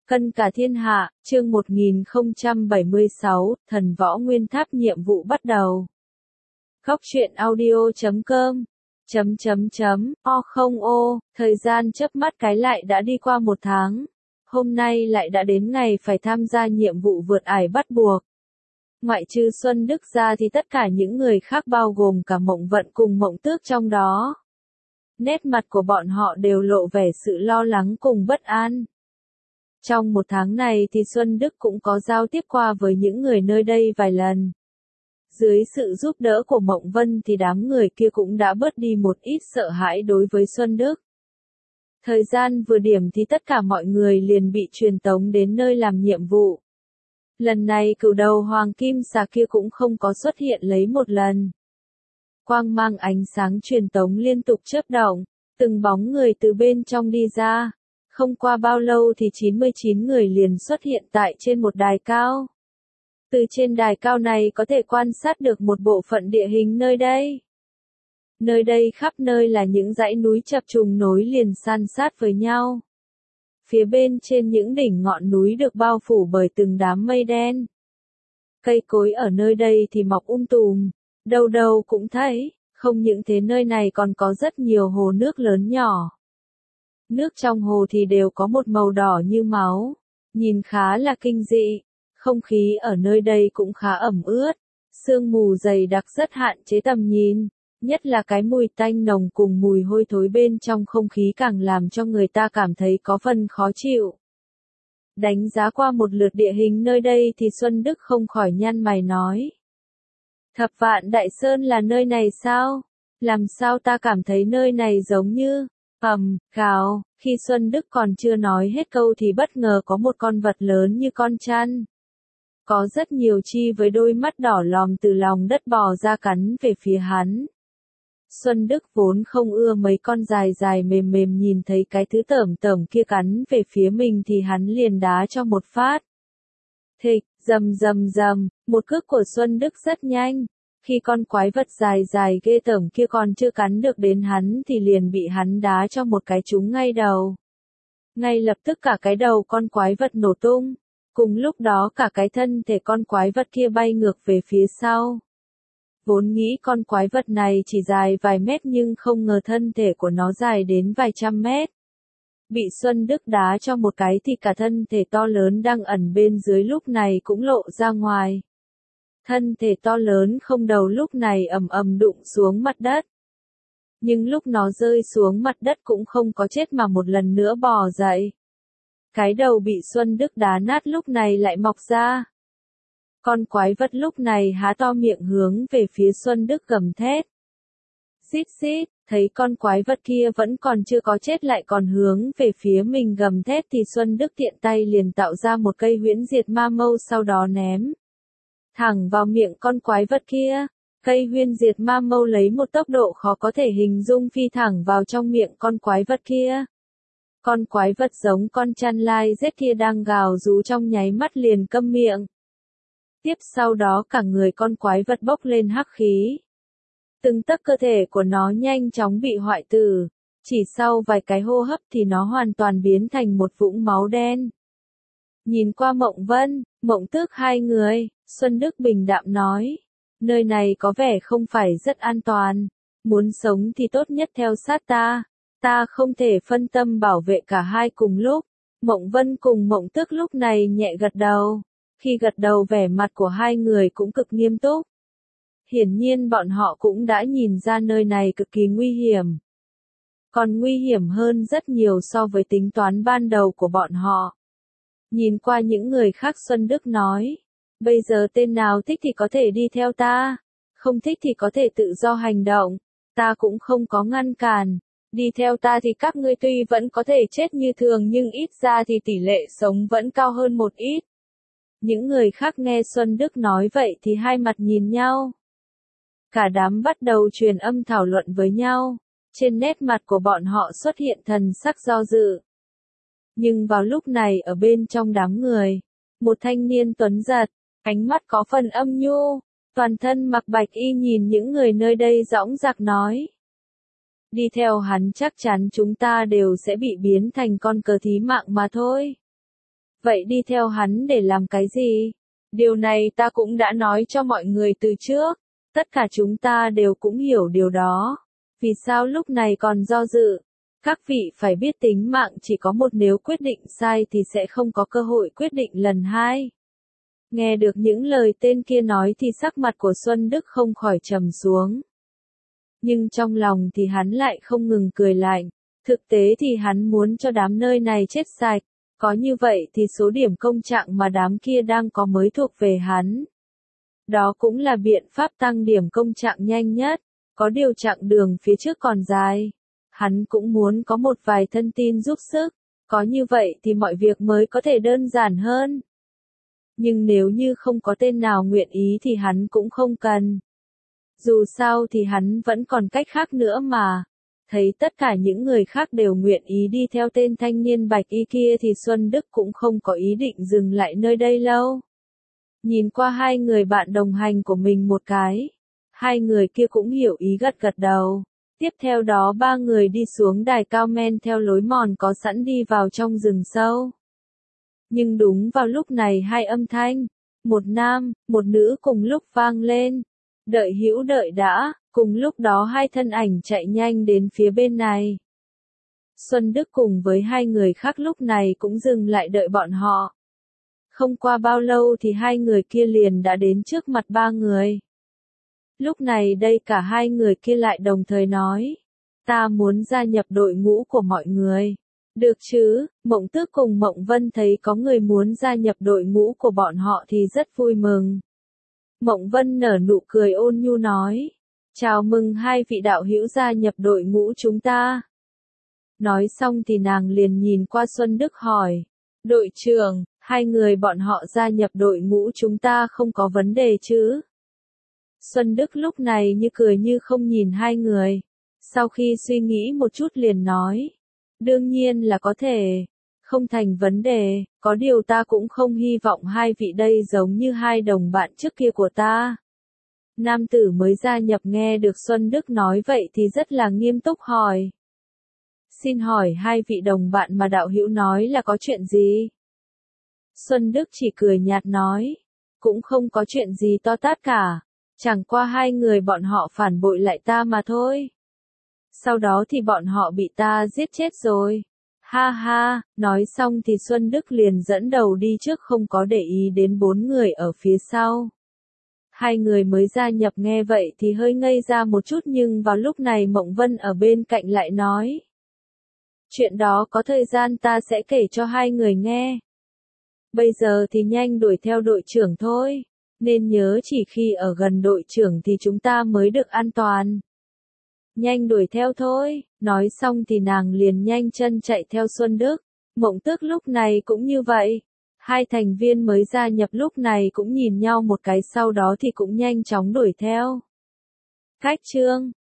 Cân cả thiên hạ, chương 1076, thần võ nguyên tháp nhiệm vụ bắt đầu. Góc truyện audio.com thời gian chớp mắt cái lại đã đi qua 1 tháng. Hôm nay lại đã đến ngày phải tham gia nhiệm vụ vượt ải bắt buộc. Ngoại trừ Xuân Đức ra thì tất cả những người khác bao gồm cả Mộng Vận cùng Mộng Tước trong đó. Nét mặt của bọn họ đều lộ vẻ sự lo lắng cùng bất an. Trong 1 tháng này thì Xuân Đức cũng có giao tiếp qua với những người nơi đây vài lần. Dưới sự giúp đỡ của Mộng Vân thì đám người kia cũng đã bớt đi một ít sợ hãi đối với Xuân Đức. Thời gian vừa điểm thì tất cả mọi người liền bị truyền tống đến nơi làm nhiệm vụ. Lần này cửu đầu hoàng kim xà kia cũng không có xuất hiện lấy một lần. Quang mang ánh sáng truyền tống liên tục chớp động, từng bóng người từ bên trong đi ra. Không qua bao lâu thì 99 người liền xuất hiện tại trên một đài cao. Từ trên đài cao này có thể quan sát được một bộ phận địa hình nơi đây. Nơi đây khắp nơi là những dãy núi chập trùng nối liền san sát với nhau. Phía bên trên những đỉnh ngọn núi được bao phủ bởi từng đám mây đen. Cây cối ở nơi đây thì mọc tùm, đâu đâu cũng thấy, không những thế nơi này còn có rất nhiều hồ nước lớn nhỏ. Nước trong hồ thì đều có một màu đỏ như máu, nhìn khá là kinh dị. Không khí ở nơi đây cũng khá ẩm ướt, sương mù dày đặc rất hạn chế tầm nhìn, nhất là cái mùi tanh nồng cùng mùi hôi thối bên trong không khí càng làm cho người ta cảm thấy có phần khó chịu. Đánh giá qua một lượt địa hình nơi đây thì Xuân Đức không khỏi nhăn mày nói. Thập Vạn Đại Sơn là nơi này sao? Làm sao ta cảm thấy nơi này giống như... Gào, khi Xuân Đức còn chưa nói hết câu thì bất ngờ có một con vật lớn như con chăn. Có rất nhiều chi với đôi mắt đỏ lòm từ lòng đất bò ra cắn về phía hắn. Xuân Đức vốn không ưa mấy con dài dài mềm mềm nhìn thấy cái thứ tởm tởm kia cắn về phía mình thì hắn liền đá cho một phát. Thịch, rầm rầm rầm, một cước của Xuân Đức rất nhanh. Khi con quái vật dài dài ghê tởm kia còn chưa cắn được đến hắn thì liền bị hắn đá cho một cái trúng ngay đầu. Ngay lập tức cả cái đầu con quái vật nổ tung. Cùng lúc đó cả cái thân thể con quái vật kia bay ngược về phía sau. Vốn nghĩ con quái vật này chỉ dài vài mét nhưng không ngờ thân thể của nó dài đến vài trăm mét. Bị Xuân Đức đá cho một cái thì cả thân thể to lớn đang ẩn bên dưới lúc này cũng lộ ra ngoài. Thân thể to lớn không đầu lúc này ầm ầm đụng xuống mặt đất. Nhưng lúc nó rơi xuống mặt đất cũng không có chết mà một lần nữa bò dậy. Cái đầu bị Xuân Đức đá nát lúc này lại mọc ra. Con quái vật lúc này há to miệng hướng về phía Xuân Đức gầm thét. Xít xít, thấy con quái vật kia vẫn còn chưa có chết lại còn hướng về phía mình gầm thét thì Xuân Đức tiện tay liền tạo ra một cây huyễn diệt ma mâu sau đó ném thẳng vào miệng con quái vật kia. Cây huyễn diệt ma mâu lấy một tốc độ khó có thể hình dung phi thẳng vào trong miệng con quái vật kia. Con quái vật giống con chăn lai rết kia đang gào rú trong nháy mắt liền câm miệng. Tiếp sau đó cả người con quái vật bốc lên hắc khí. Từng tấc cơ thể của nó nhanh chóng bị hoại tử. Chỉ sau vài cái hô hấp thì nó hoàn toàn biến thành một vũng máu đen. Nhìn qua Mộng Vân, Mộng Tước hai người, Xuân Đức bình đạm nói. Nơi này có vẻ không phải rất an toàn. Muốn sống thì tốt nhất theo sát ta. Ta không thể phân tâm bảo vệ cả hai cùng lúc. Mộng Vân cùng Mộng Tước lúc này nhẹ gật đầu. Khi gật đầu vẻ mặt của hai người cũng cực nghiêm túc. Hiển nhiên bọn họ cũng đã nhìn ra nơi này cực kỳ nguy hiểm. Còn nguy hiểm hơn rất nhiều so với tính toán ban đầu của bọn họ. Nhìn qua những người khác Xuân Đức nói. Bây giờ tên nào thích thì có thể đi theo ta. Không thích thì có thể tự do hành động. Ta cũng không có ngăn cản. Đi theo ta thì các ngươi tuy vẫn có thể chết như thường nhưng ít ra thì tỷ lệ sống vẫn cao hơn một ít. Những người khác nghe Xuân Đức nói vậy thì hai mặt nhìn nhau. Cả đám bắt đầu truyền âm thảo luận với nhau. Trên nét mặt của bọn họ xuất hiện thần sắc do dự. Nhưng vào lúc này ở bên trong đám người, một thanh niên tuấn giật, ánh mắt có phần âm nhu, toàn thân mặc bạch y nhìn những người nơi đây dõng dạc nói. Đi theo hắn chắc chắn chúng ta đều sẽ bị biến thành con cờ thí mạng mà thôi. Vậy đi theo hắn để làm cái gì? Điều này ta cũng đã nói cho mọi người từ trước. Tất cả chúng ta đều cũng hiểu điều đó. Vì sao lúc này còn do dự? Các vị phải biết tính mạng chỉ có một, nếu quyết định sai thì sẽ không có cơ hội quyết định lần hai. Nghe được những lời tên kia nói thì sắc mặt của Xuân Đức không khỏi trầm xuống. Nhưng trong lòng thì hắn lại không ngừng cười lạnh. Thực tế thì hắn muốn cho đám nơi này chết sạch. Có như vậy thì số điểm công trạng mà đám kia đang có mới thuộc về hắn. Đó cũng là biện pháp tăng điểm công trạng nhanh nhất. Có điều chặng đường phía trước còn dài. Hắn cũng muốn có một vài thân tin giúp sức. Có như vậy thì mọi việc mới có thể đơn giản hơn. Nhưng nếu như không có tên nào nguyện ý thì hắn cũng không cần. Dù sao thì hắn vẫn còn cách khác nữa mà. Thấy tất cả những người khác đều nguyện ý đi theo tên thanh niên bạch y kia thì Xuân Đức cũng không có ý định dừng lại nơi đây lâu. Nhìn qua hai người bạn đồng hành của mình một cái. Hai người kia cũng hiểu ý gật gật đầu. Tiếp theo đó ba người đi xuống đài cao men theo lối mòn có sẵn đi vào trong rừng sâu. Nhưng đúng vào lúc này hai âm thanh, một nam, một nữ cùng lúc vang lên. Đợi hữu đợi đã, cùng lúc đó hai thân ảnh chạy nhanh đến phía bên này. Xuân Đức cùng với hai người khác lúc này cũng dừng lại đợi bọn họ. Không qua bao lâu thì hai người kia liền đã đến trước mặt ba người. Lúc này đây cả hai người kia lại đồng thời nói, ta muốn gia nhập đội ngũ của mọi người. Được chứ, Mộng Tước cùng Mộng Vân thấy có người muốn gia nhập đội ngũ của bọn họ thì rất vui mừng. Mộng Vân nở nụ cười ôn nhu nói, chào mừng hai vị đạo hữu gia nhập đội ngũ chúng ta. Nói xong thì nàng liền nhìn qua Xuân Đức hỏi, đội trưởng, hai người bọn họ gia nhập đội ngũ chúng ta không có vấn đề chứ? Xuân Đức lúc này như cười như không nhìn hai người. Sau khi suy nghĩ một chút liền nói, đương nhiên là có thể, không thành vấn đề, có điều ta cũng không hy vọng hai vị đây giống như hai đồng bạn trước kia của ta. Nam tử mới gia nhập nghe được Xuân Đức nói vậy thì rất là nghiêm túc hỏi. Xin hỏi hai vị đồng bạn mà đạo hữu nói là có chuyện gì? Xuân Đức chỉ cười nhạt nói, cũng không có chuyện gì to tát cả, chẳng qua hai người bọn họ phản bội lại ta mà thôi. Sau đó thì bọn họ bị ta giết chết rồi. Ha ha, nói xong thì Xuân Đức liền dẫn đầu đi trước không có để ý đến bốn người ở phía sau. Hai người mới gia nhập nghe vậy thì hơi ngây ra một chút nhưng vào lúc này Mộng Vân ở bên cạnh lại nói. Chuyện đó có thời gian ta sẽ kể cho hai người nghe. Bây giờ thì nhanh đuổi theo đội trưởng thôi, nên nhớ chỉ khi ở gần đội trưởng thì chúng ta mới được an toàn. Nhanh đuổi theo thôi, nói xong thì nàng liền nhanh chân chạy theo Xuân Đức. Mộng Tước lúc này cũng như vậy. Hai thành viên mới gia nhập lúc này cũng nhìn nhau một cái sau đó thì cũng nhanh chóng đuổi theo. Cách chương